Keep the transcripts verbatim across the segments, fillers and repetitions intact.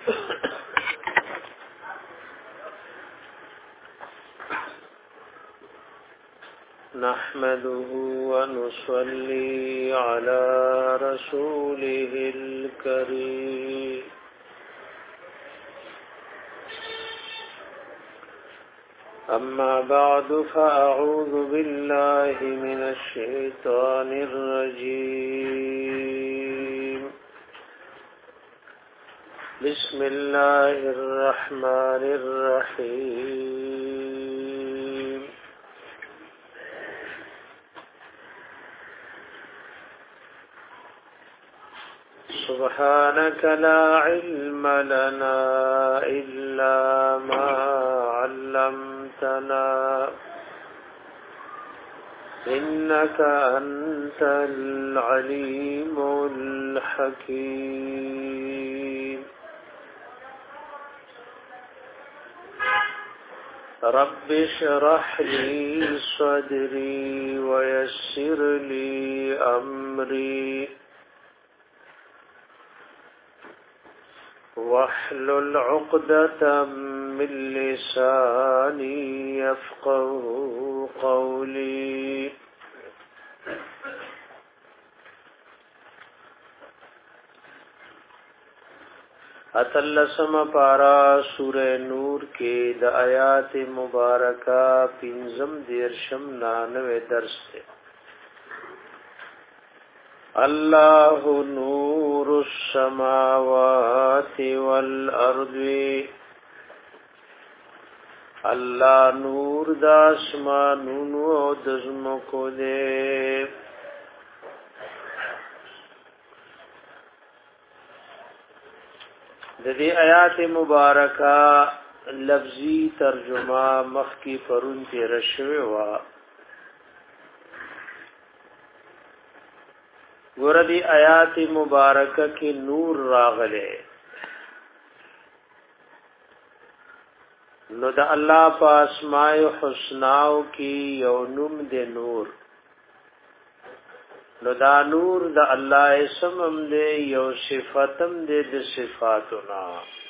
نحمده ونصلي على رسوله الكريم أما بعد فأعوذ بالله من الشيطان الرجيم بسم الله الرحمن الرحيم سبحانك لا علم لنا إلا ما علمتنا إنك أنت العليم الحكيم رب اشرح لي صدري ويسر لي أمري واحلل عقدة من لساني يفقه قولي اتلسم پارا سورہ نور کے د آیات مبارکہ پنزم دیرشم نانوے درس تے اللہ نور السماوات والارض اللہ نور د اسمانونو او د زمکو دے د دې آیات مبارکہ لفظی ترجمه مخکی پرون تیر شوی وا ګور دې آیات مبارکہ کې نور راغله نو د الله په اسماء الحسناو کې یو نوم دې نور نو دا نور د الله اسمم دې یو صفاتم دې د صفاتنا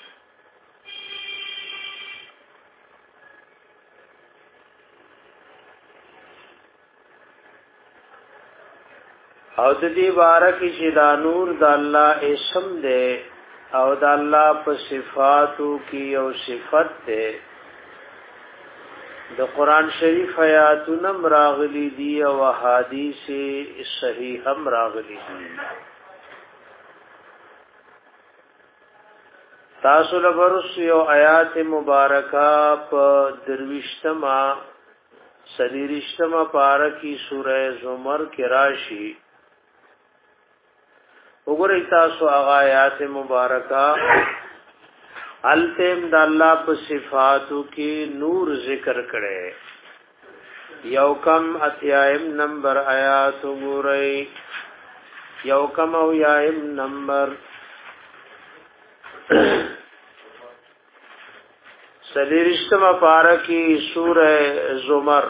او د دې بارک چې دا نور د الله اسم دې او د الله په صفاتو کې یو صفت دې د قران شریف آیاتونه راغلي دي او احادیث صحیح هم راغلي دي تاسو له ورس یو آیات مبارکه په درويشتما سلیریشتما پارکی سوره زمر کې راشي وګورئ تاسو هغه آیات مبارکه التم د الله په صفاتو کې نور ذکر کړي یو کم اتیایم نمبر آیات وګورئ یو کم او یایم نمبر سلیرشتما پارکی سورہ زمر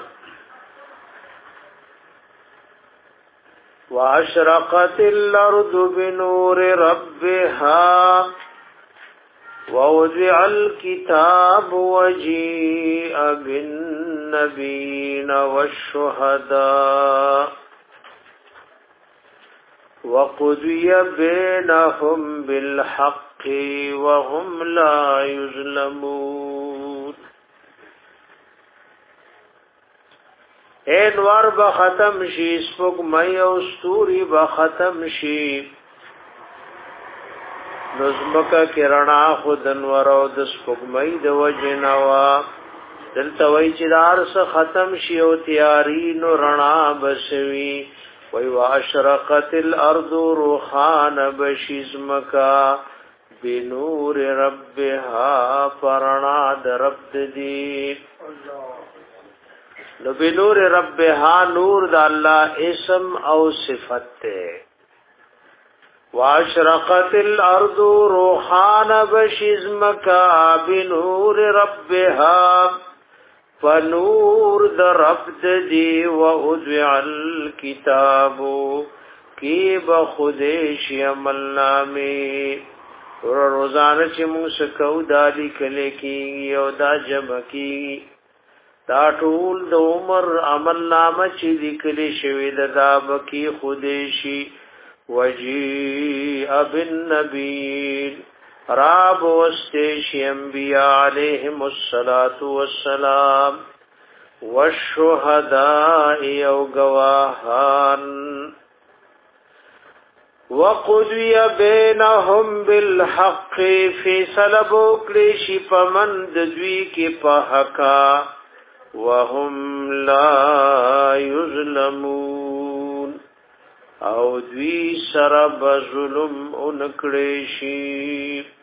واشرقت الارض بنور ربها ووضع الكتاب وجيء بالنبيين والشهداء وقضي بينهم بالحق وهم لا يظلمون انوار با ختم شي سپوږ مې او ستوري با ختم شي نظمکا کرنا خود انور او د سپوږمۍ د وجنوا دلته وای چې دار څخه ختم شي او تیاری نو رڼا بشوي وای واشرقت الارض روحان بشزمکا بنور ربها فرنا د رب دی نو بنور ربها نور د الله اسم او صفت ته واشرقت الارض روحان بشزمکا بنور ربها فنور د رب دی و ادع الكتاب کی بخودش عمل نامی ور روزانه چې موږ سکو دا لیکل کېږي او دا جمع کېږي دا ټول د عمر عمل نامه چې لیکل شوی دا بکی خودشي وجیء بالنبیین راب واستیشی انبیاء علیہم الصلاة والسلام والشهداء او گواهان وقضی بینهم بالحق فی سلبو کلیشی پمند دوی کی پحقا وهم لا یظلمون او دوی سرب ظلم انکڑیشی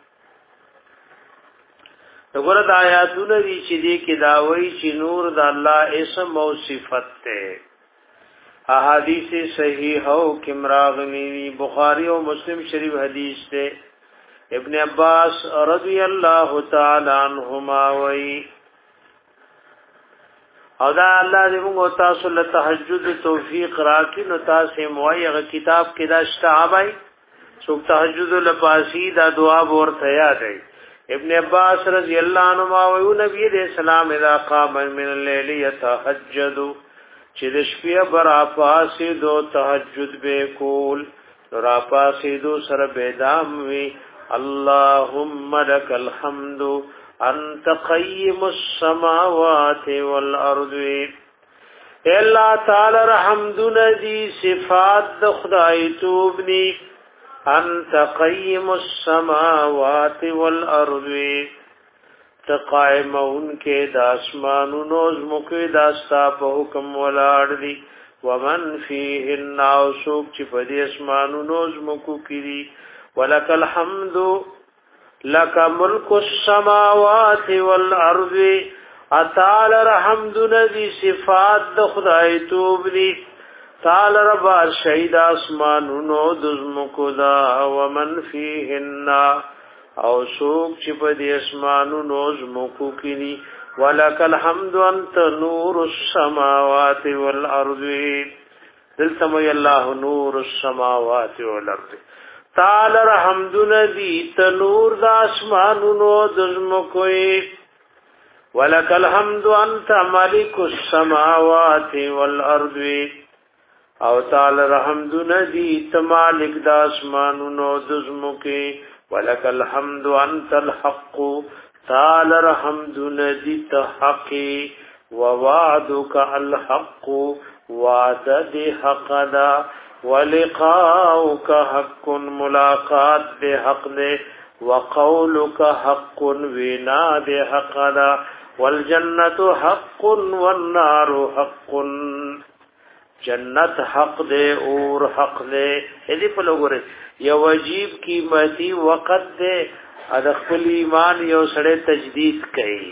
نگورد آیاتون دی چی دی کی داوی چی نور دا اللہ اسم و صفت تے احادیث صحیح او کمراغنی بخاری و مسلم شریف حدیث تے ابن عباس رضی اللہ تعالی عنہما وی او دا الله دې موږ تاسو له تهجد توفیق راکړي نو تاسو موایي هغه کتاب کې دا شتابای څوک تهجد لپاسی دا دعا ورته یاد دی ابن عباس رضی الله عنهما او نبی دې سلام اذا قام من الليل يتهجد چې د شپې برا پاسې دو تهجد به کول را پاسې دو سره بيدام وی اللهم لك الحمد انت قیم السماوات والارض الا تعالی رحمدنا دی صفات د خدای توبنی انت قیم السماوات والارض تقائمون کې د اسمانونو زمکه داستا په حکم ولاړ دی ومن فيه الناسوک چې په دې اسمانونو زمکو کې دي ولک الحمد لك ملك السماوات والارض اتعال رحمد ندی صفات د خدای توب دی تعال رب شهید اسمانونو دزمکو دا ومن فيهن او سوق چې په دې اسمانونو زمکو کې دي ولك الحمد انت نور السماوات والارض دلته الله نور السماوات والارض تعال رحمد ندی تنور د اسمانونو دزمکوي ولک الحمد انت مالک السماوات والارض او تعال رحمد ندی تمالک د اسمانونو دزمکوي ولک الحمد انت الحق تعال رحمد ندی تحقی ووعدک الحق وعد حق دا ولقاؤک حق ملاقات دے حق دے وقولک حق وینا دے حق دا والجنت حق والنار حق جنت حق دے اور حق دے ایدی پلو گرے یو عجیب قیمتی وقت دے ادخل ایمان یو سڑے تجدید کئی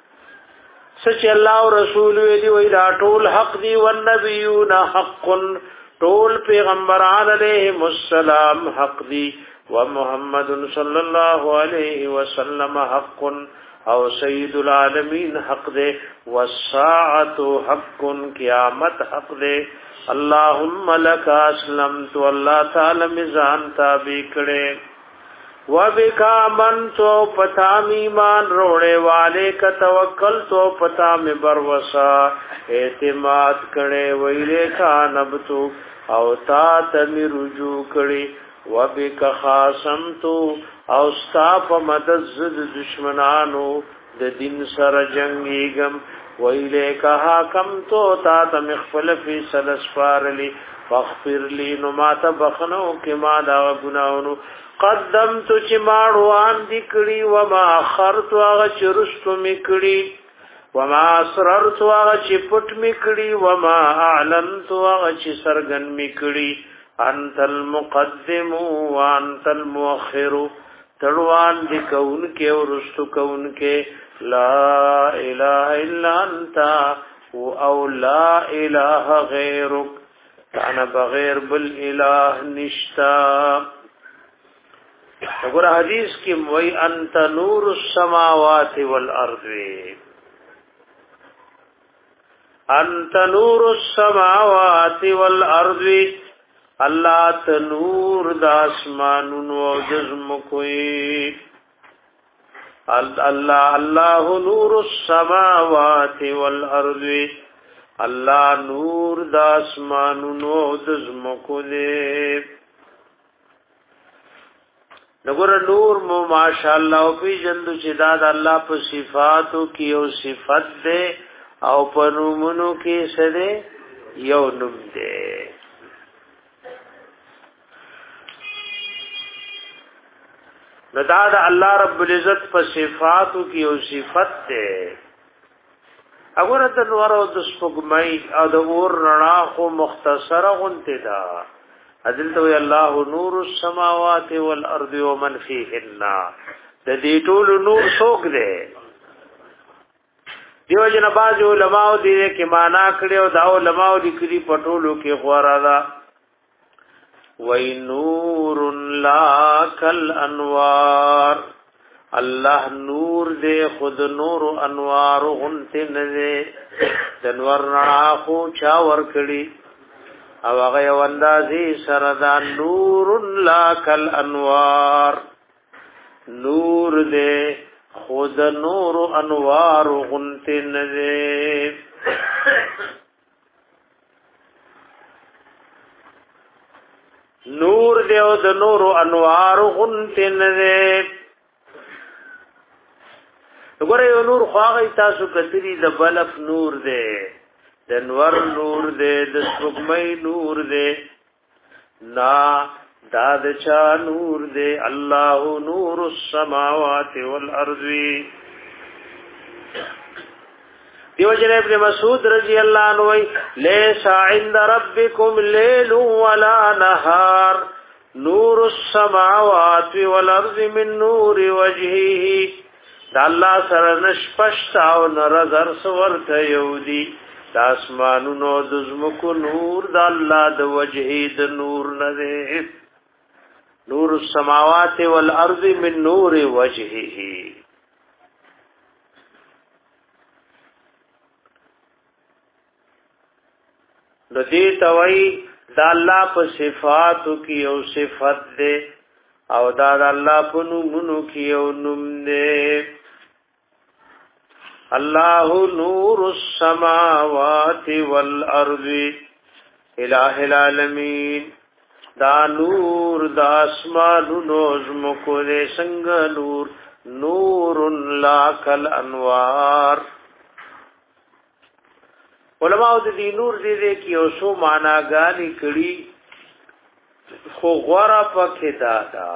سچ اللہ و رسول ویدی ویدہ طول حق دی والنبیون حق طول پیغمبران علیہم السلام حق دی ومحمد صلی اللہ علیہ وسلم حق او سید العالمین حق دے والساعت حق قیامت حق دے اللہم لک اسلمت اللہ تعالی مزان تابع کرے وبکا من تو پتا ایمان روڑے والے کا توکل تو پتا میں بروسا اعتماد کرے ویلے کا نبتو او تا تمی رجوع کرے وبکا خاصمتو او ستا پا مدد زد دشمنانو د دین سر جنگیگم ویلے کا حاکم تو تا تم اخفل فی سلسفار لی فاغفر لی نمات بخنو کما دا گناونو قدمت چې ماړوان دي کړي وما اخرت هغه چې رستو می کړي وما اسررت هغه چې پټ می کړي وما اعلنت هغه چې سرګن می کړي انت المقدم وانت المؤخر تړوان دي کون کې او رستو کون کې لا اله الا انت او لا اله غیرک انا بغیر بل اله نشتا اگر حدیث کی وی انت نور السماوات والارض انت نور السماوات والارض الله ته نور د اسمانونو او د زمکوي الله الله نور السماوات والارض الله نور د اسمانونو او د زمکو دی نګور نور مو ماشاءالله او پی جندو چې دا د الله په صفاتو کې او صفت ده او په نومونو کې څه ده یو نوم ده نو دا د الله رب العزت په صفاتو کې او صفت ده اګوره د نور او د سپوږمۍ او د اور رڼا خو مختصره غونته ده اذن تو الله نور السماوات والارض ومن فيهن د دې ټول نور څوک ده دیو جن باز علماء دې کې معنا کړو دا علماء لیکلي پټولو کې غوړا ده وَإِن نُورٌ لَا كَالْأَنْوَارِ الله نور دے خود نور انوار غنتے ندے دنور رڼا خو چا ور کړي او هغه یو اندازي سردا نور لا كالانوار نور دے خود نور انوار غنتے ندے نور دے او د نور انوار غنتے ندے وګوره یو نور خواغی تاسو کتری د بلف نور دی د نور نور دی د سپوږمۍ نور دی نا دا د چا نور دی الله نور السماوات والارض دیو جن ابن مسعود رضی اللہ عنہ وی لیس عند ربکم لیل ولا نهار نور السماوات والارض من نور وجهه دا الله سره نشپشتا او نظر سورته یودی د اسمانونو د زمکو نور د الله د وجهی د نور نه نور السماوات والارض من نور وجهه د دې توي د الله په صفاتو کې او صفت ده او دا د الله په نومونو کې او نوم ده الله نور السماوات والارض الہ العالمین دا نور دا اسمانونو زمکو دے سنگ نور نور لا کل انوار علماء دې نور دې دې کې او سو معنا غالي کړي خو غورا پکې دادا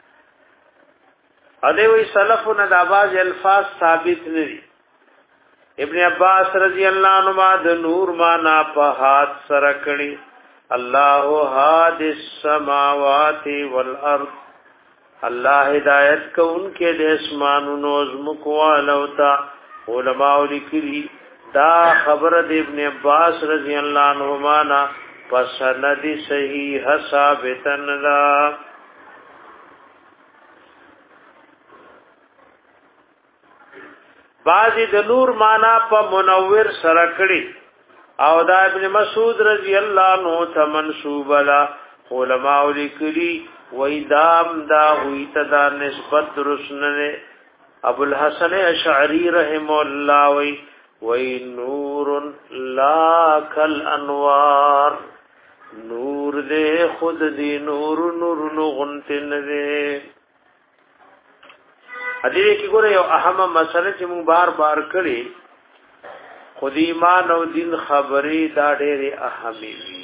ا دې وی سلفونه د आवाज الفاظ ثابت ندي ابن عباس رضی اللہ عنہ د نور معنا په هات سره کړي الله هاد السماوات والارض الله هدایت کوونکې د اسمانونو زمکو والوتا علماء لیکلي دا خبر د ابن عباس رضی اللہ عنہ معنا پسند صحیح ثابتن لا بعضی د نور معنا په منور سره کړي او دا ابن مسعود رضی الله عنه ته منسوب لا علماء لیکلي وای دام دا وی تدا نسبت درسنه ابو الحسن اشعری رحم الله وی وی نور لا کل انوار نور دے خود دی نور نور نغنت نده حدیث کی گوره یو اهم مسئله چې مو بار بار کړي خود ایمان او دین خبرې دا ډېره اهمي وي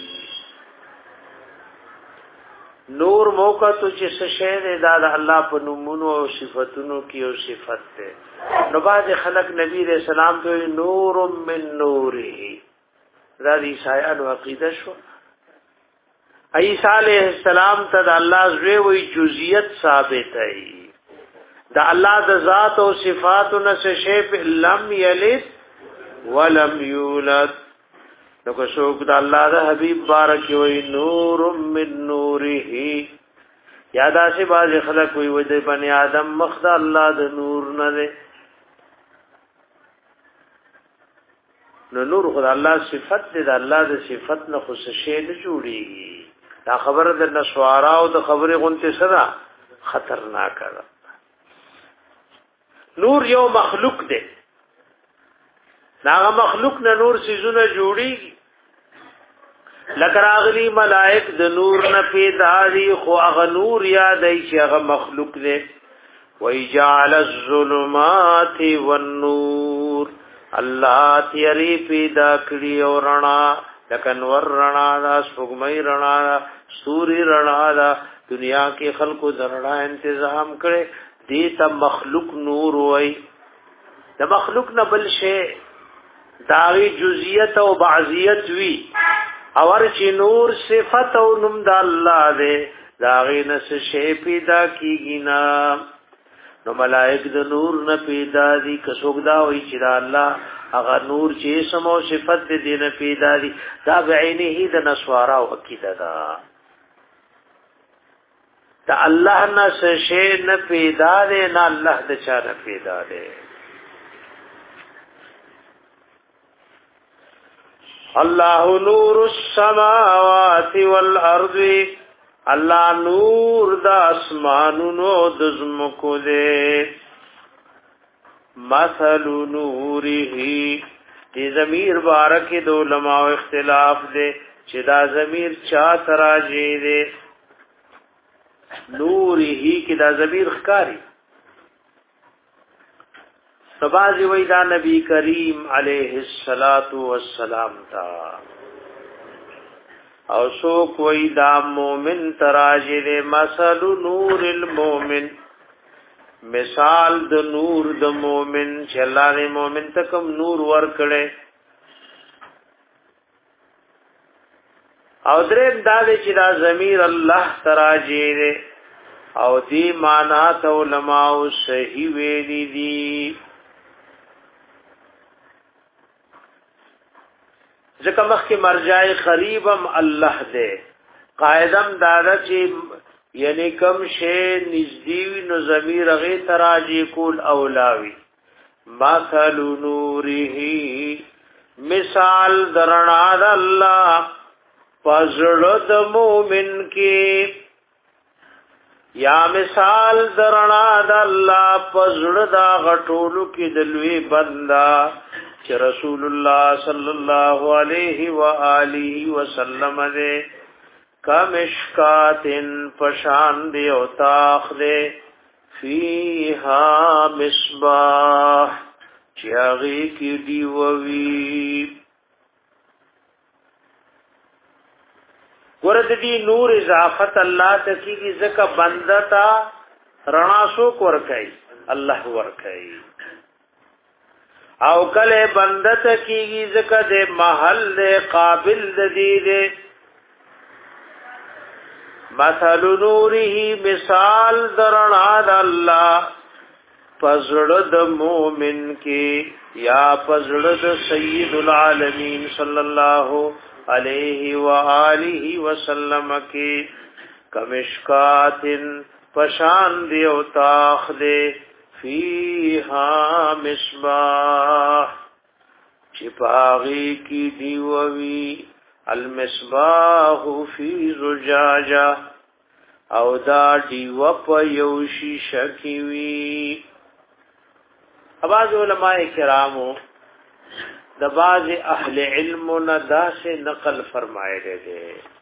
نور موقع تو چې څه شی دا د الله په نومونو او صفاتونو کې او صفت ده نو باز خلق نبی رسول الله ته نور من نوره دا د عیسایانو عقیده شو عیسی علیہ السلام ته د الله زوی وی جزئیت ثابت ہے دا الله د ذات او صفاتو نه شی په لم یلد ولم یولد نو کو شوق د الله د حبیب بارک وی نور من نوره یادا سے باز خلق وی وجه بنی آدم مخد الله د نور نه ده نو نور خدای الله صفت ده د الله د صفت نه خو شی نه جوړیږي دا خبره د نسوارا او د خبره غونته صدا خطرناک ده. نور یو مخلوق دی، دا مخلوق نه نور سيزونه جوړيږي. لکه راغلي ملائک د نور نه پیدا دي، خو هغه نور یادای چې هغه مخلوق دی. وَيَجْعَلَ الظُّلُمَاتِ وَالنُّورَ الله تیری پیدا کړی او رڼا، لکه نور رڼا دا، سپوږمۍ رڼا دا، ستوري رڼا دا. دنیا کې خلقو د رڼا تنظیم کړي، دې ته مخلوق نور وای. د مخلوق نه بل شی داوی جزئیت او بعضیت وی، اور چې نور صفت او نوم د الله دی، داغه نس شی پیدا کیږي نه. نو ملائک د نور نه پیدا دي، کڅوګ دا وی چې دا الله هغه نور چې سمو صفت دې نه پیدا دي. دا بعینه د نسوارا او عقیده ده. دا الله نه شی نه پیدا دی، نه الله د چا نه پیدا دی. الله نور السماوات والارض الله نور د اسمانونو د زمکو دے. مثل نوره دی ضمیر بارک د علماء اختلاف دے چې دا ضمیر چا تراجی دے. نوره کی دا ضمیر خکاری سبازی وی دا نبی کریم علیہ الصلوۃ والسلام تا، او سو کوئی دا مومن تراجی دے. مثل نور المومن مثال د نور د مومن چې الله دې مومن ته کوم نور ورکړي. او درې دا دې چې دا ضمیر الله تراجی دے، او دی معنا ته علماء صحیح ویلي دي. ځکه مخکې مرجع قریبم الله دې، قاعدم دادا چې یعنی کم شی نزدیوی نو ضمیر غی تراجی کول اولاوی. مثل نوره مثال درنا د الله پزړه د مومن کې، یا مثال درنا د الله پزړه دا غټولو کې د لوی بندا چې رسول الله صلی الله علیه و آله وسلم دې. کمشکاتن پشان دی او تاخ دی، فیها مصباح چیاغی کی دیووی. ورد دی نور اضافت اللہ تکی کی زکا بندتا رناسوک ورکائی اللہ ورکائی، او کل بندتا کی کی زکا دے محل دے قابل دی دے. مثل نوره مثال درنا د الله پزړه د مؤمن کې، یا پزړه د سید العالمین صلی الله علیه و آله وسلم کې. کمشکاتن پشان دی او تاخ دی، فیها مصباح چپاغی کی دیووی. المصباح فی زجاجہ او دا دیو په یو شیشه کې وی. بعض علماء کرامو د بعض اهل علم نه دا سے نقل فرمایلی دی.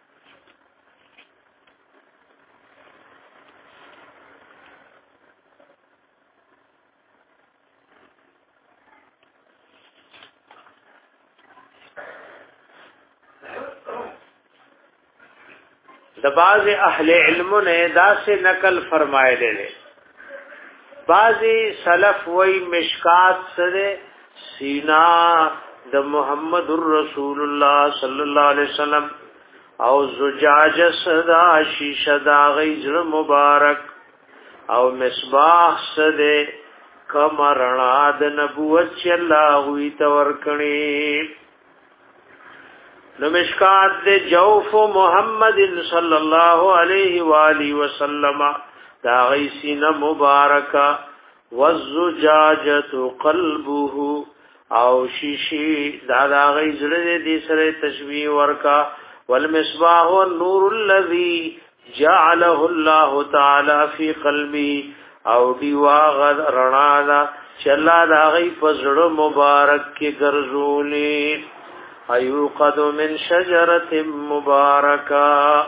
د بعض اهل علم نے دا سے نقل فرمائے لے. بعضی سلف وی مشکات سره سینا د محمد رسول الله صلی الله علیه وسلم، او زجاج صدا شیشه دا غیزر مبارک، او مصباح سده کمرنا د نبوت چی اللہ ہوئی تورکنی. نمشکات دے جوف محمد صلی اللہ علیہ وآلہ وسلم دا غیسین مبارکا، والزجاجت قلبه او شیشی دا دا غیزر دے دی سر تشبیح ورکا، والمصباح والنور الذي جعله الله تعالى في قلبي او دیواغ رڼا دا چلا دا غي فزړه مبارک کې ګرځولې ايوقد من شجره مبارکه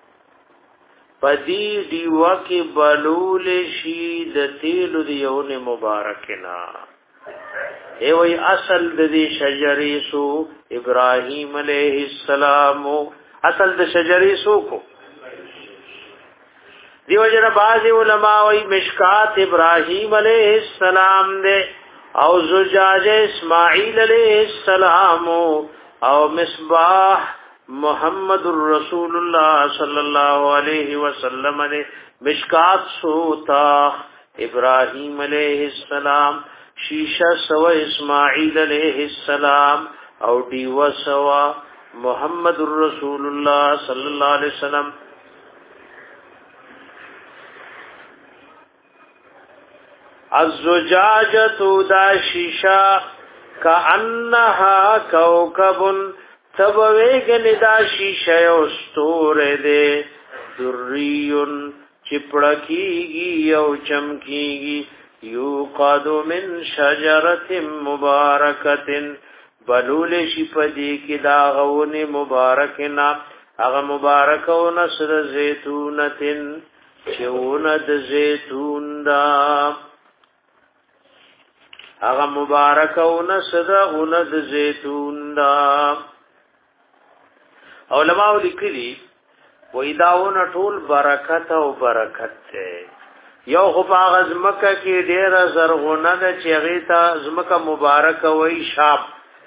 پدی دیوا کې بلول شي د تیل دیونه مبارکنا ای وی اصل د دې شجرې سو ابراهيم عليه السلام اصل د شجرې سو کو دیو جن باز علماء وی مشکات ابراہیم علیہ السلام دے او زجاج اسماعیل علیہ السلام او مصباح محمد الرسول اللہ صلی اللہ علیہ وسلم دے مشکات سوتا ابراہیم علیہ السلام شیشہ سوا اسماعیل علیہ السلام او دیو سوا محمد الرسول اللہ صلی اللہ علیہ وسلم الزجاجة دا شیشا کانها کوكب تبویگن دا شیشا یوستور دے دریون چپڑکیگی یو چمکیگی یوقاد من شجرت مبارکت بلول شپدی کی دا غون مبارکنا اغا مبارکون سر زیتونتن چوند زیتون دا اغا مبارک او نصدا غند زیتون دا علماء لیکلی و ایداون ټول برکت او برکت ته یو خو باغ زمکه کې ډیر زرغونه د چغیتا زمکه مبارک وای شاب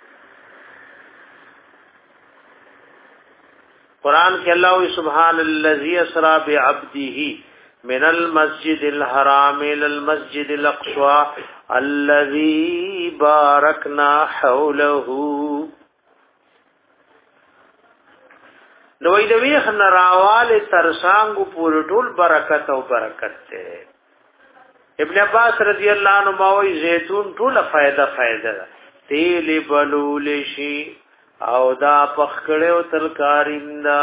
قران کې الله سبحان الذي اسرا بعبده من المسجد الحرام الى المسجد الاقصى الذي باركنا حوله نوې د ویخ نراواله ترسانګو پور ټول برکت او برکت ته ابن عباس رضی الله عنه ماوي زيتون ټول فائدہ فائدہ تیل بلول شي او دا پخکړو ترکاریندا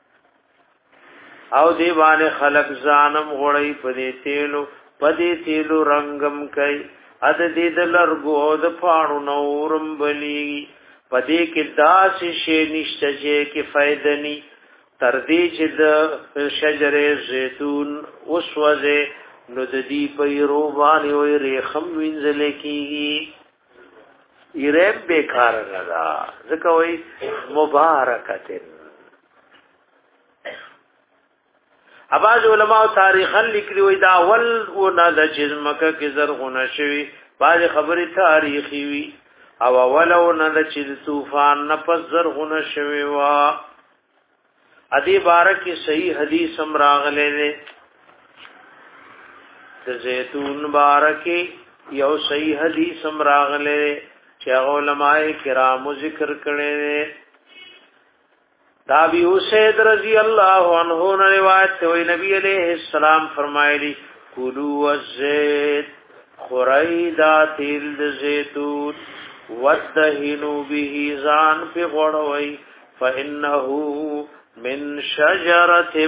او دی باندې خلق ځانم غړی پدې تیلو پدې تیلو رنگم کوي اد دې د لرګو د پاڼو نورم بلی پدې کې داس شي نشته چې فائدنی تر دې چې د شجره زيتون اوسوځه نو د دې پیرو باندې وي رخم وینځل کیږي یره بیکار نه دا ځکه وي مبارکته اباظ علماء تاریخا لیکلی وی دا اول و نه د چزمکه کې زرغونه شوی باز خبره تاریخي وی او اول و نه د چز طوفان نه پس زرغونه شوی وا ادي بارک صحیح حدیث هم راغله ده د زيتون بارک یو صحیح حدیث هم راغله چې علماء کرام ذکر کړي دابی حسید رضی اللہ عنہ نے روایت تے ہوئی نبی علیہ السلام فرمائلی کلو الزیت خریدا تیل د زیتون ودهنو به زان پی غړوي فانه من شجره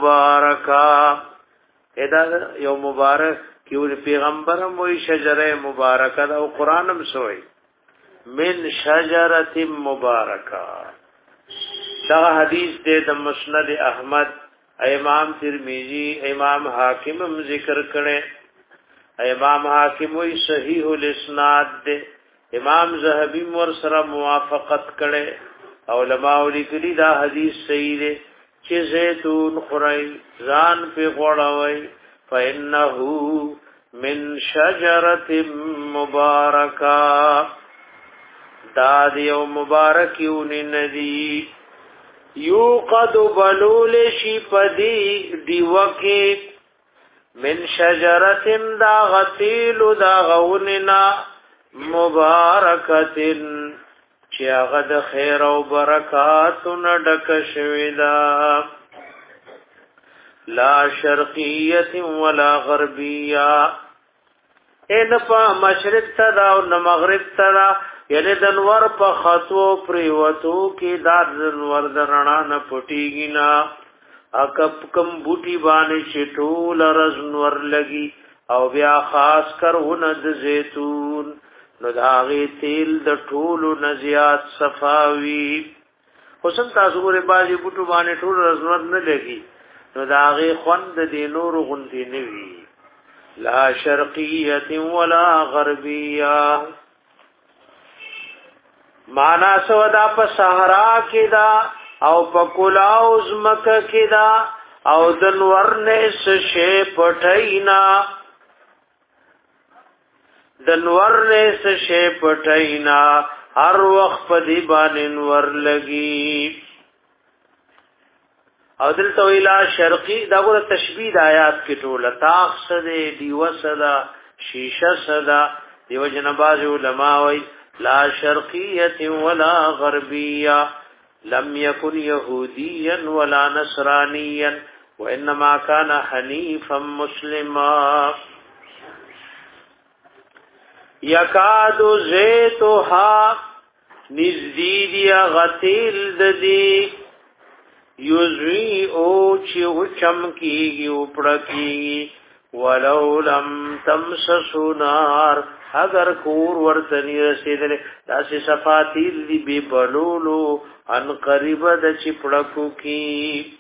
مبارکه ادا یو مبارک کیو پیغمبرم وی شجره مبارکه او قرانم سوئی من شجره مبارکه دا حدیث دے د مسند احمد امام ترمذی امام حاکم هم ذکر کړي امام حاکم وی صحیح الاسناد دے امام ذهبی ور سره موافقت کړي علماء لیکلي دا حدیث صحیح دی چې زيتون خورای ځان په غوړوي فانه من شجره مبارکه دا دیو مبارکیون ندی یوقد بلول شی پدی دیوکی من شجرتن دا غتیل دا غوننا مبارکتن چی اغد خیر و برکاتن ڈکشویدا لا شرقیت ولا غربیہ اے نپا مشرق تدا و نمغرب تدا یعنی دنور په خطو پریوتو کې دا دنور درنا نه پټیږي نا اکب کم بوټي باندې شټول رزنور لګي او بیا خاص کر ون د زیتون نو داغي تیل د ټولو نزيات صفاوي حسن تاسو ګره باجی بوټو باندې ټول رزنور نه لګي نو داغي خوند د نور غوندي نوي لا شرقیه ولا غربیه معنا سودا په صحرا کې دا او په کلاو زمکه کې دا او دنور نه سشه پټینا دنور نه سشه پټینا هر وخت په دی باندې نور لګي او دلته ویلا شرقي دا ګوره تشبیه آیات کې ټوله تاخ سده دیو سدا شیشه سدا دیو جنباز علماء وی لا شرقیه ولا غربیه لم يكن يهوديا ولا نصرانيا وانما كان حنيفا مسلما يكاد زيتها نزديد غتيل ددي يزوي او چې چمکیږي او پړکیږي ولو لم تمسس نار اگر کور ورتنی رسیدل داسې صفاتیل دی بی بلولو ان قریب د چپړکو کی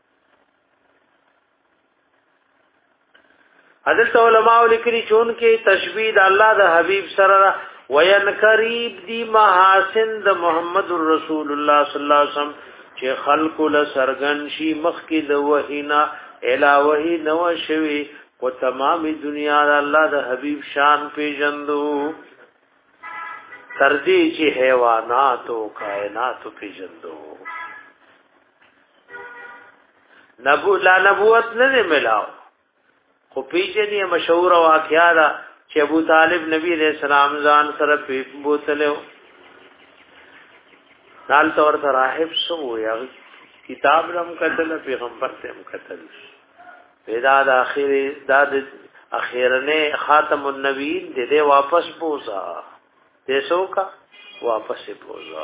حضرت علماء لیکلي چون کې تشبیه الله د حبیب سره وین قریب دی محاسن د محمد رسول الله صلی الله علیه وسلم چې خلق له سرغن شي مخ کې د وحینا الہوی نو شوی و تمامی دنیا د الله د حبیب شان پیژندو ترجی چې حیوانات او کائنات پیژندو نبو لا نبوت نه ملاو خو پیژنې مشهور واقعا دا چې ابو طالب نبی علیہ السلام ځان سره په بوتلو نال تور ته راهب سو یا کتاب رم کتل پیغمبر ته هم کتل پیدا د اخر د اخیرنه خاتم النبیین دې دې واپس پوزا دیسو کا واپس پوزا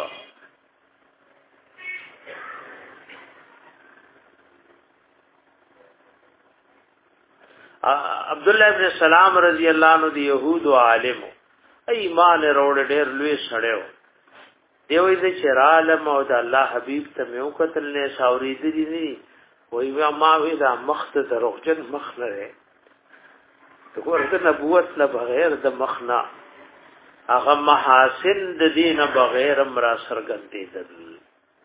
عبد الله ابن سلام رضی الله عنه دی يهود عالم ایمان روړ ډېر لوی سړیو دیوې دې چرالم او د الله حبیب ته مې وکتل نه ساوري دي دي وی ما وی دا مخت دروغجن مخ نه ده دغه نبوت نه بغیر د مخنا هغه محاسن د دین بغیر امر سرګندې دل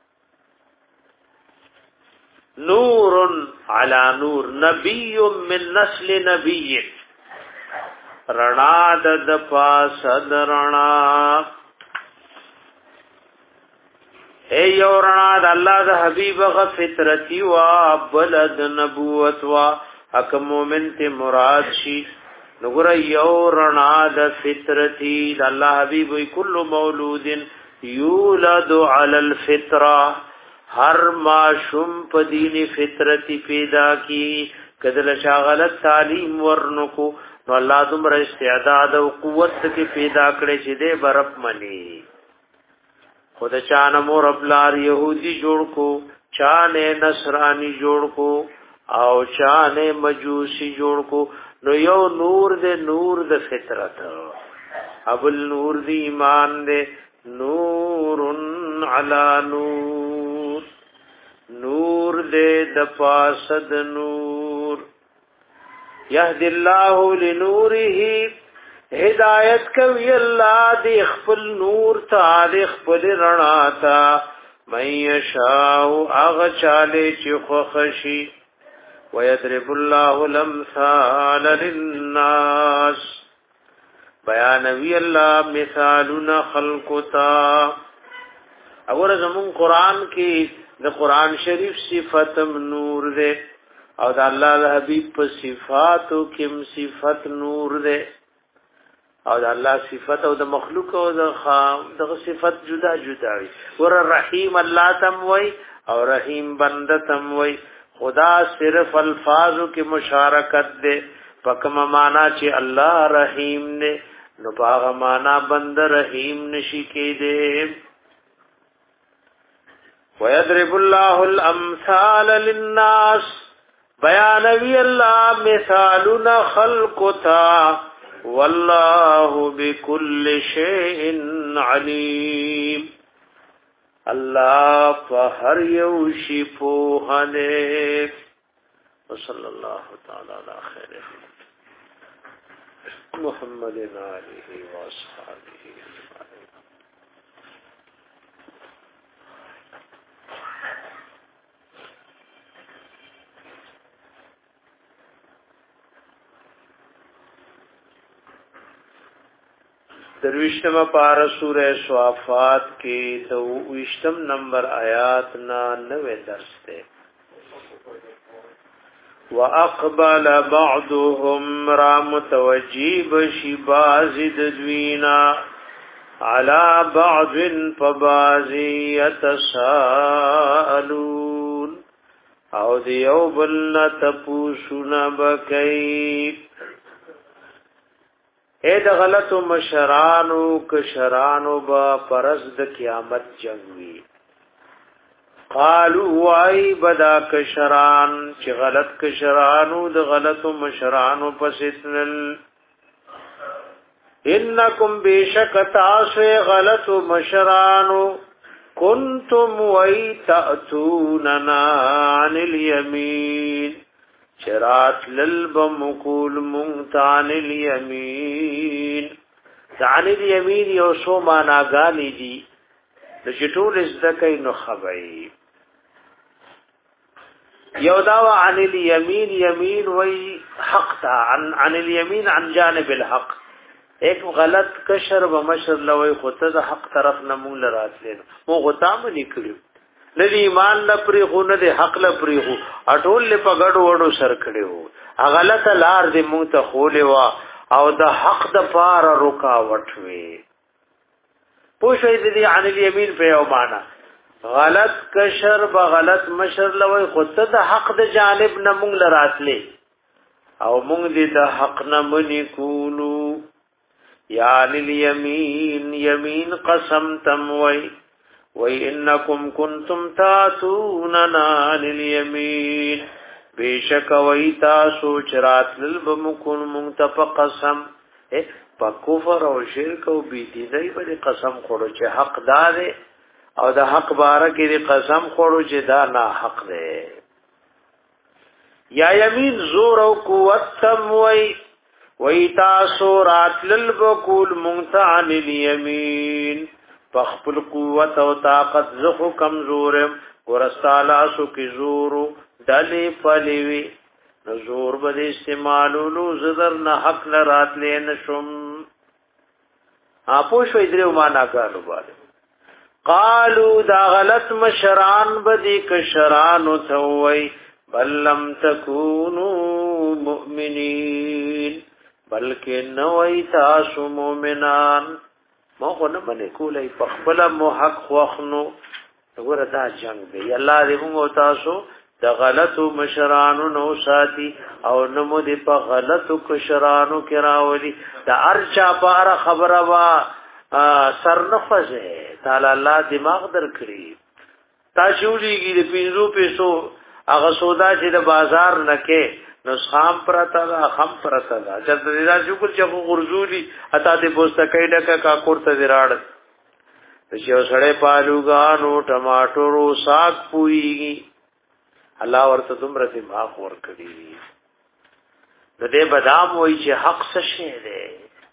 نور علی نور نبی من نسل نبی رڼا د پاس د رڼا اے یورنا د الله د حبیب غ فطرتی وا بلد نبوت وا حق مومن ته مراد شي نګور یورنا د فطرتی د الله حبیب کل مولود یولد علی الفطره هر ما شم په دین فطرتی پیدا کی کدل شاغلت تعلیم ورنکو نو الله دمر استعداد او قوت کې پیدا کړي چې دې برب منی خود چان مور ابلار یہودی جوړ کو چانه نصرانی جوړ کو او چانه مجوسی جوړ کو نو یو نور دې نور د فطرت ابل نور دی ایمان دې نور علی نور نور دې د پاسد نور یهد الله لنوره ہدایت کوي الله دی خپل نور ته دی خپل رڼا ته مَن یشاء اغه چاله چې خو خشي ويضرب الله الامثال للناس بیان وی الله مثالنا خلقتا اور زمون قران کې د قران شریف صفاتم نور ده او د الله حبیب په صفاتو کې صفات نور ده او د الله صفات او د مخلوق او د خام دغه صفات جدا جدا وي ور رحیم الله تم وي او رحیم بنده تم وي خدا صرف الفاظو کې مشارکت ده پکم معنا چې الله رحیم نه نو پاغه معنا بند رحیم نشی کېده. ويضرب الله الامثال للناس بیانوی الله مثالنا خلقتا والله بكل شيء عليم. الله فهر یو شی پوهنه. وصلى الله تعالى على خير محمد آله واصحابه اجمعين. درویشتم پارا سورہ صافات کی تو ویشتم نمبر آیات نا نوے درس تے. وَأَقْبَلَ بَعْضُهُمْ رَا مُتَوَجِّبَ شِبَازِ دَدْوِينَا عَلَى بَعْضٍ فَبَازِ يَتَسَاءَلُونَ او دیو بلنا تپوسونا بکی. اے د غلط مشرانو کشرانو با پرز د قیامت جنگوی. قالو وای بدا کشران چې غلط کشرانو د غلط مشرانو پسیتنل. انکم بیشک تاسو غلط مشرانو کنتم وای تأتوننا عن الیمین شرات للبمقول منتعن الیمین. عن الیمین یو سو معناگانی دی د شټول ازدکای نو خبئی. یو داوا عن الیمین یمین وی حق تا عن, عن الیمین عن جانب الحق. ایک غلط کشر و مشر لوی خود د حق طرف نمون لرات لین مو غتام نکړو ندی ایمان لپری خو نه دی حق لپری خو اټول په ګډو وډو سر کړو. غلط لار دې مونږ ته خولې وا او د حق د پار رکاوټ وی. پوښې دې عن الیمین په یو معنا غلط کشر به غلط مشر لوی خود د حق د جانب نه مونږ لراتلې او مونږ دې د حق نه منی کولو. یا الیمین یمین قسم تم وی وی انکم کنتم تاتوننا عن الیمین بیشک وی تاسو چرات للبمکن منتف قسم. پا کفر او شرک او بیدینی بلی قسم خورو چه حق داره او دا حق بارکی دی قسم خورو چه دا نا حق ده. یا یمین زور او قوت تم وی وی تاسو رات للبکول منتعن الیمین فخپل قوت او طاقت زخو کمزورم ورستالاسو کی زورو ڈلی پلیوی نزور بد استعمالولو زدر نه حق لرات لین شم. اپو شو ادریو معنا کالو باندې قالو دا غلط مشران بدی کشرانو ثوی بل لم تکونوا مؤمنین بلکې نوای تاسو مؤمنان. ما خو نه باندې کولای په خپل مو حق خوخنو. وګوره دا جنگ دی. الله دې موږ تاسو د غلطو مشرانو نو ساتي او نمو دې په غلطو کشرانو کې راولي. د ارچا بار خبره وا سر نفزه تعالی الله دماغ درکړي. تاسو لګي د پینځو پیسو هغه سودا چې د بازار نکې نو خام پرتا دا خام پرتا دا چې د دې راځو کول چې غرزولي اته دې پوسټکې ډکه کا کوړه وراړ چې سړې پالوګانو ټماټورو ساګ پويږي. الله ورته دومره دماغ ورکړي. د دې بادام وای چې حق څه شی دی.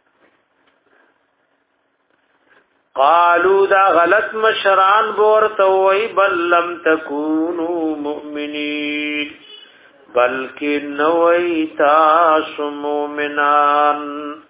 قالو دا غلط مشران ورته وای بل لم تکونوا مؤمنین بلکې نوې تاسو مؤمنان.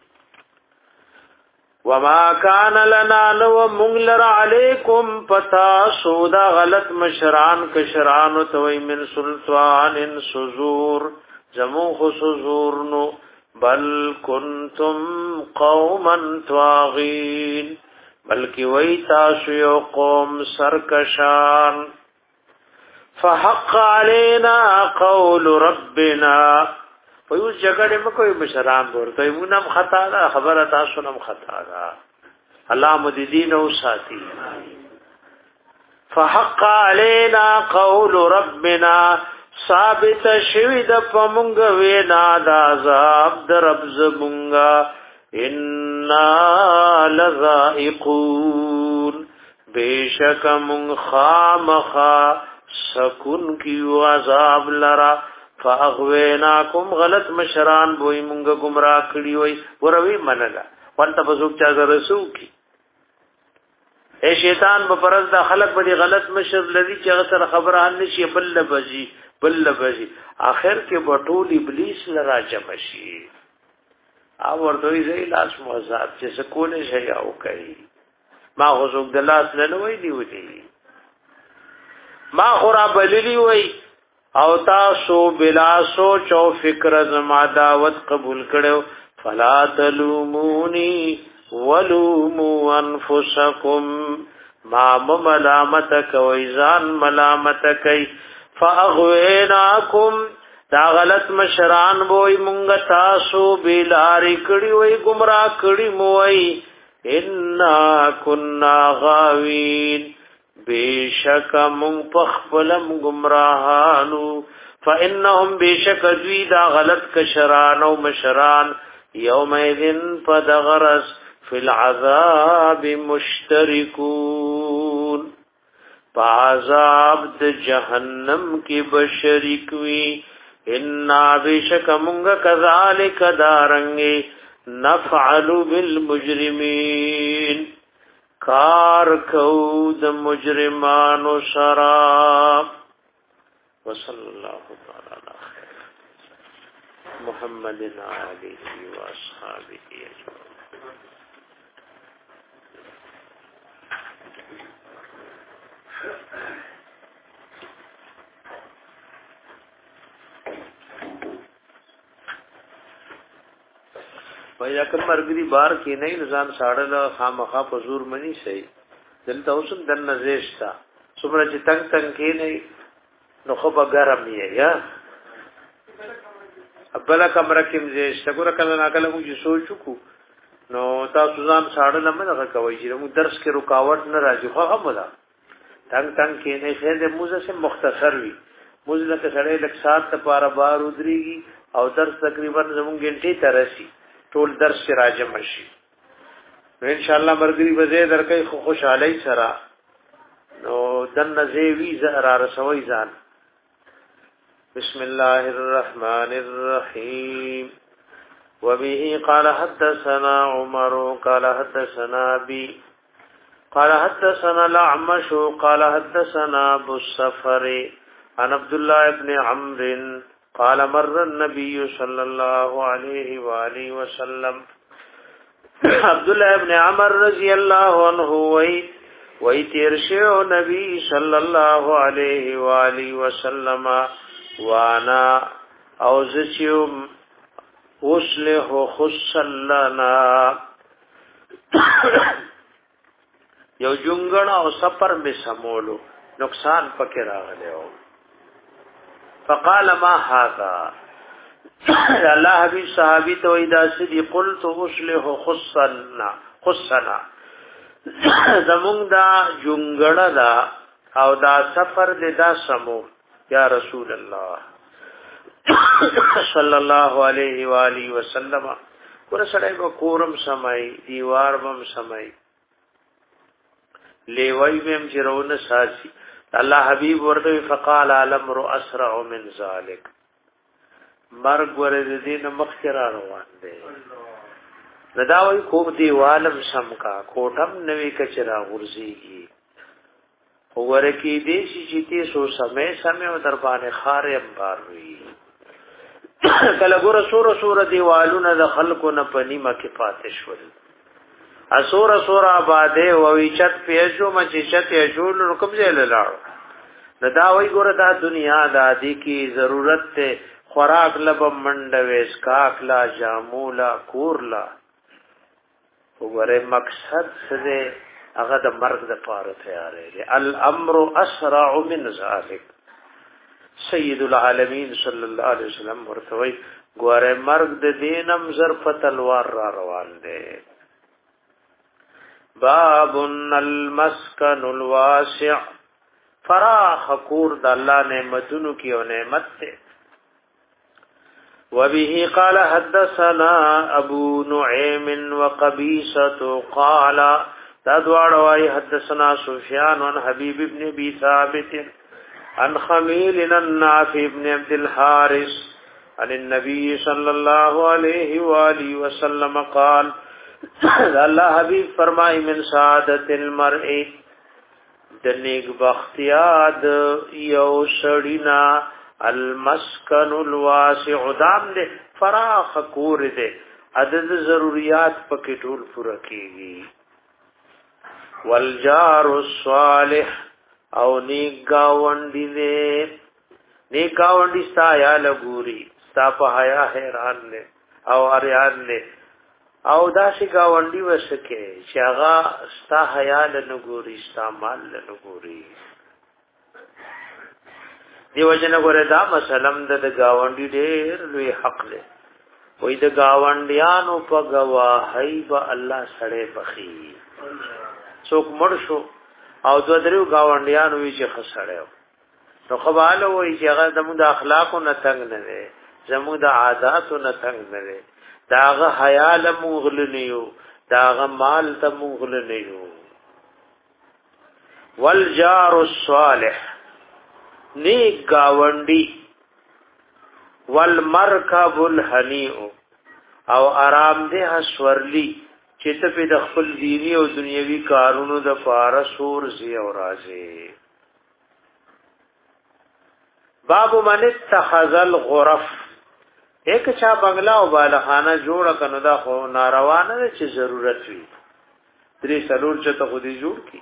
وما كان لنا نو مغلر علیکم پتا سودا غلط مشران کشران توي من سلطان سزور زمو خسزور نو بل کنتم قوما طاغین بلکی وی تاسو یو قوم سرکشان. فحق علينا قول ربنا په یو جګړه مکوې مشران ورته مونږ خطا ده خبره تاسو نم خطا ده الله مدې دین او ساتي فحق علينا قول ربنا ثابت شوی د پمنګ وینا د عذاب د رب زمونږه ان لذائقون بیشک من خامخا سکون کیو عذاب لرا فاغویناکم غلط مشران بوئی مونږ گمراه کړی وای وروي منلا ورته بزوک چا رسو کی اے شیطان په پرز د خلق به غلط مشر لذي چې غسر خبره ان شي بل بجي بل بجي اخر کې بټول ابلیس لرا جمع شي او ورته یې لاس موزات چې سکونه شي او کوي ما غوږ د لاس نه وای دی ودی ما خورا بللی وای او تاسو بلا سوچ او فکر زما دعوت قبول کړو فلا تلومونی ولوموا انفسکم ما ملامتک و ایزان ملامتک فاغویناکم دا غلط مشران بوئی مونږ تاسو بیلاری کړي وای گمراه کړي موي انا كنا غاوین بیشک مون پخپلم گمراهانو فانهم بیشک دوی دا غلط کشران او مشران یومئذ فدغرس فی العذاب مشترکون پعذاب د جهنم کی بشریک وی ان بیشک مونږ کذالک دارنګ نفعل بالمجرمین کار کو د مجرمانو سرا وصلی الله تعالی علی خیر محمد علیه و اصحابہ اجمعین. وای کوم مرګري بار کې نه نظام ساړل خامخا په زور منی شي دلته اوسم د نزيشتا څومره چې تنگ تنگ کې نه نو خو به ګرم یې یا ابل کمره کې زیشتا ګور کله ناکله موږ سوچو کو نو تاسو ځان ساړل نه نه کوي چې موږ درس کې رکاوټ نه راځي خو هم ولا تنگ تنگ کې نه شه د موزه سم مختصر وي موزه ته سړی لک سات ته پارا بار ودرېږي او درس تقریبا زموږ غنټې ترسي ټول درس سے راجم شي ان شاء الله مرګري وزه درکې خو خوشالۍ سره نو دنه زیوی زهرا رسوي ځان. بسم الله الرحمن الرحيم وبه قال حدثنا عمر قال حدثنا ابي قال حدثنا الاعمش قال حدثنا ابو السفر عن عبد الله ابن عمرو قال مر النبي صلى الله عليه واله وسلم عبد الله ابن عمر رضی الله عنه وی وی تیرشو نبی صلی الله علیه واله وسلم وانا اوزچم وصله خصلنا یو جونګړ او سفر به سمولو نقصان پکې راغلی او فقال ما هذا الله حبيب صحابي تو اذا سدي قلت اصلح خصنا خصنا زمون دا جونګړه دا او دا سفر دې دا سمو یا رسول الله صلی الله علیه و آله وسلم ور سره کو کورم سمای دیوار بم سمای لیوای بهم جرون ساسي الله حبيب ورته فقال الامر اسرع من ذلك مرګ ورته دین مخکرا روان دي نداوي کو دی عالم سم کا کوټم نوې کچرا ورزيږي ورکی دې چې ته سو سمې سمې او دربانې خارې امبار وي کله ګور سور سور دیوالونه د خلکو نه پنی مکه پاتې شول اسور اسور آباده او ویچت پیجو مچ چت یجول رکم زل لاړ ندا وی ګور دا دنیا د ادي کی ضرورت ته خوراک لب منډويس کاکلا جامولا کورلا وګوره مقصد څه هغه د مرګ د پاره تیار دی الامر اسرع من ذلك سید العالمین صلی الله علیه وسلم ورته ګوره مرګ د دینم زر په تلوار را روان دی. باب المسکن الواسع فراخ کور د الله نعمتونو کې او نعمت ته. وبه قال حدثنا ابو نعيم وقبيصة قال تدوار واي حدثنا سفيان عن حبيب بن ابي ثابت عن خميل النافع بن عبد الحارث عن النبي صلى الله عليه واله وسلم قال الله حبيب فرمای من سعادت المرء د نیک بختیاد یو سړینا المسکن الواسع دام دے فراخ کور دے عدد ضروریات پکې ټول پوره کیږي. والجار الصالح او نیک گاونډي دے نیک گاونډي ستا یا لګوري ستا په حیا حیران دے او اریان دے او داسې گاونډي وسکه چې هغه ستا حیا لګوري ستا مال لګوري. دیو جن غره دا مسلم د گاونډي ډېر لوی حق له وې د گاونډیانو په گواهی به الله سره بخي څوک مړ شو او دو درو گاونډیانو وی چې خسړیو نو خواله وې چې هغه زموږ د اخلاقو نه تنگ نه وي زموږ د عادتو نه تنگ نه وي داغه حیا له مغل نه یو داغه مال ته مغل نه یو. والجار الصالح نیک گاونډي والمرکب الحنیء او آرام ده سورلی چې ته په د خپل دینی او دنیوي کارونو د فارسور زی او راځي. باب من اتخذ الغرف ایک چا بنگلا او بالخانه جوړ کنه دا خو ناروا نه چې ضرورت وي درې سلور چې ته خودي جوړ کی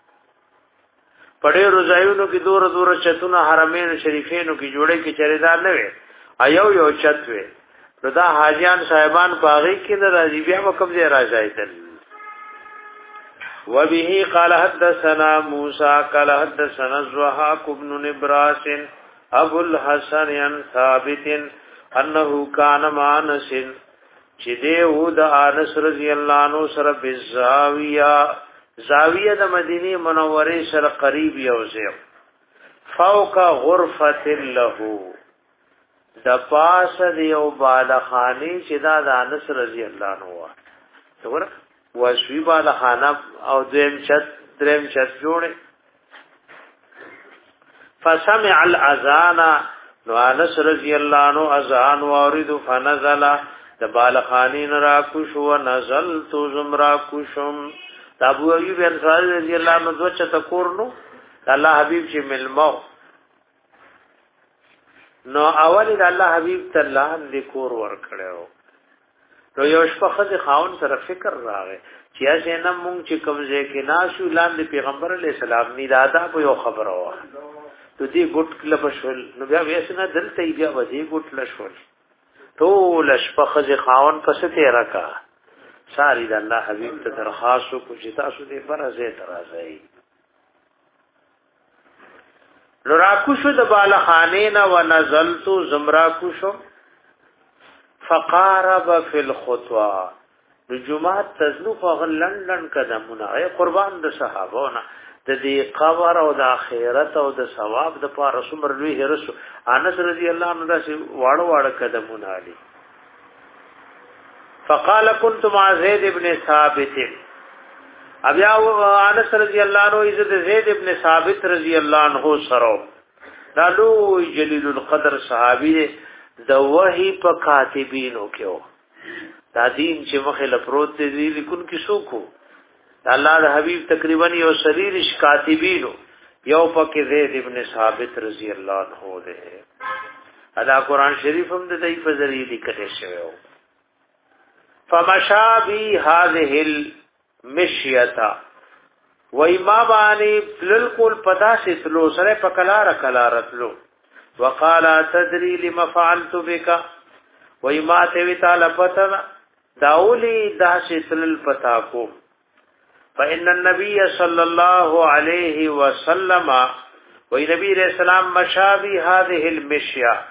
پړې روزایونو کې دور دور چتونه حرمین شریفینو کې جوړې کې چریدار نه وي ایو یو چت وي نو دا حاجیان صاحبان باغی کې د راځي بیا وکم ځای راځي تل. وبه قال حدثنا موسى قال حدثنا زهاق بن نبراس ابو الحسن عن ثابت انه كان مانس چې دیو د انس رضی الله عنه سره بالزاویه زاویه د مدینه منوره سره قریب یو ځای فوق غرفه له د پاس دیو بالخانی چې دا د انس رضی الله عنه وا وګوره وشوی بالخانه او دیم چت دریم چت جوړه فسمع الاذان نو انس رضی الله عنه اذان وارد فنزل د بالخانین را کو شو نزلت زمرا کو شم ابو ایوب انصاری رضی الله عنه دو چت کورنو الله حبیب چې ملمو نو اول د الله حبیب تعالی د کور ور کړو نو یو شپه خځه خاون سره فکر راغی چې اسه نه مونږ چې کمزې کې ناشو لاندې پیغمبر علی السلام نه دادا په یو خبره و ته دې ګټ کله بشول نو بیا وېسنه دلته بیا وځي ګټ لشول ټول شپه خځه خاون پس ته راکا ساری د الله حبیب ته درخواست کو چې تاسو دې فرضه ترازی نو راکوشو د بالخانینا و نزلتو زمراکوشو فقارب فی الخطوه رجومات تزلو فغل لندن قدمونه ای قربان د صحابونه د دې قبر او د آخرت او د ثواب د پاره سمر لوی هرسو انس رضی الله عنه داسې واړو واړو قدمونه علي فقال كنت مع زید ابن ثابت ابیا انس رضی الله عنه عزت زید ابن ثابت رضی الله عنه سره دالو جلیل القدر صحابی د وحی په کاتبینو کې دا دین چې مخه لپروت دی لیکون کې سوکو الله د حبیب تقریبا یو سریر کاتبینو یو پکې زید ابن ثابت رضی الله عنه ده ادا قران شریف هم د دې په ذریعہ لیکل شوی فمشى بي هذه المشيتا وای ما باندې بالکل پدا سے تلو سره پکلار کلارتلو وقال تدري لما فعلت بك وای ما ته وی تعالی پتا داولی داسې تل پتا کو فإن النبي صلى الله عليه وسلم وای نبی رسول الله مشى بي هذه المشيا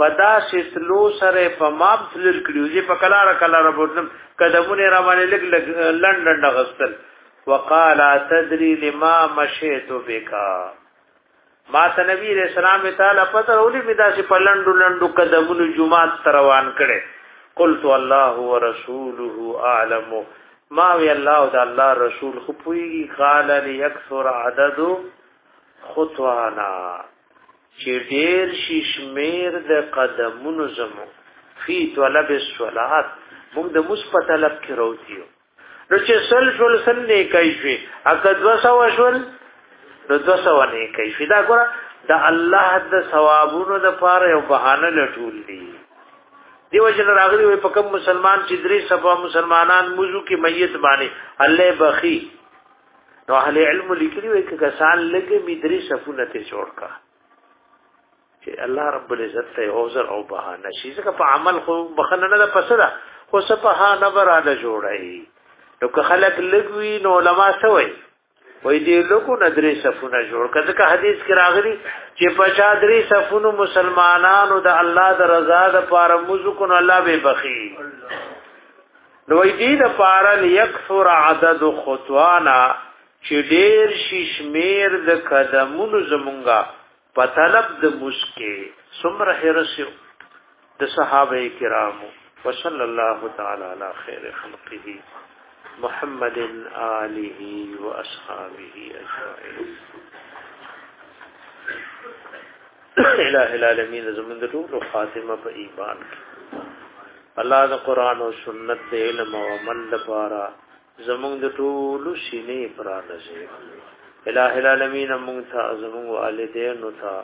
پدا ستلو سره په ماب تلل کړیو په کلار کلار بوتم قدمونه را باندې لګ لګ لندن غسل وقال تدري لما مشيت بك ما ته نبی رسول الله تعالی پتر اولی بدا سي پلندو لندو قدمونو جمعات تروان کړي قلت الله ورسوله اعلم ما وی الله او د الله رسول خو پوي قال ليكثر عدد خطوانا چې ډېر ششمیر د قدمونو زمو فی طلب الصلاه موږ د مثبت طلب کې راوتیو نو چې سل شول سل نه کوي اګه دوسو شول نو دوسو نه کوي دا ګوره د الله د ثوابونو د پاره یو بهانه لټول دي دیو جن راغلی وي په کوم مسلمان چې درې صفه مسلمانان موضوع کې میت باندې الله بخي نو اهل علم لیکلي وي چې کسان لګي می درې صفونه ته جوړ کا چې الله رب العزت ته عذر او بهانه شي ځکه په عمل خو بخنه نه پسره خو صفه نه براله جوړای نو که خلق لګوي نو علما سوي وای دې لوکو ندرې صفونه جوړ کړه که حدیث کې راغلي چې پچا درې صفونو مسلمانانو د الله د رضا د پاره موضوع کو الله به بخي نو دې د پاره لیکثر عدد خطوانا چې ډېر ششمیر د قدمونو زمونږه په طلب د مسکه سمره هرسو د صحابه کرامو وصلی الله تعالی علی خیر خلقه محمد آله و اصحابه اجمعین الہ العالمین زمون د ټول خاتمه په ایمان الله د قران او سنت د علم او عمل لپاره زمون د ټول سینې پرانځي الہ العالمین موږ ته زمون والدین او ته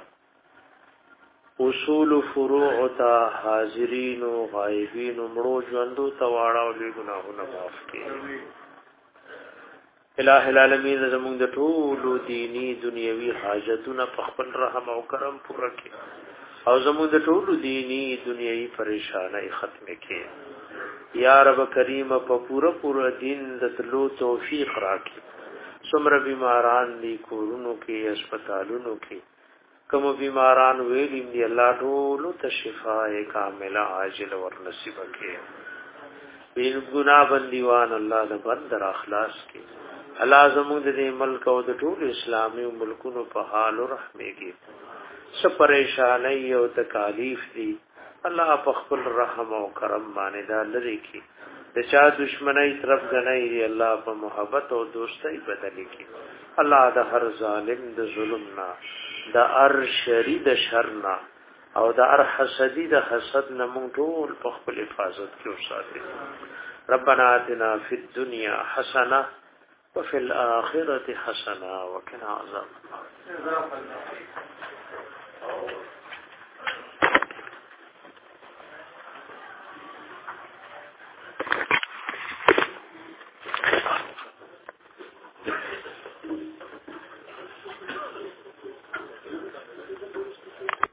اصول فروع تا حاضرین و غائبین و مړو ژوندو ته واړه او لوی ګناهونه معاف کړي الہ العالمین زموږ د ټولو دینی دنیوي حاجتونه په خپل رحم او کرم پوره کړي او زموږ د ټولو دینی دنیوي پریشانای ختم کړي یا رب کریم په پوره پوره دین د تلو توفیق راکړي څومره بیماران دي کورونو کې هسپتالونو کې کوم بیماران ویلیم دی الله ټول ته شفاء کامله عاجل ور نصیب کړي بین ګنا بندیوان الله د بندر اخلاص کړي الله زموږ د ملک او د ټول اسلامي ملکونو په حال او رحمه کې څه پریشانای او تکالیف دي الله په خپل رحم او کرم باندې دا لري کې د چا دشمنی طرف غنۍ دی الله په محبت او دوستۍ بدل کړي الله د هر ظالم د ظلم نه دا ار شری د شرنا او دا ار حسدی د حسد نه مونږ ټول په خپل حفاظت کې وساتي ربنا آتنا فی الدنیا حسنه وفي الاخره حسنه وقنا عذاب النار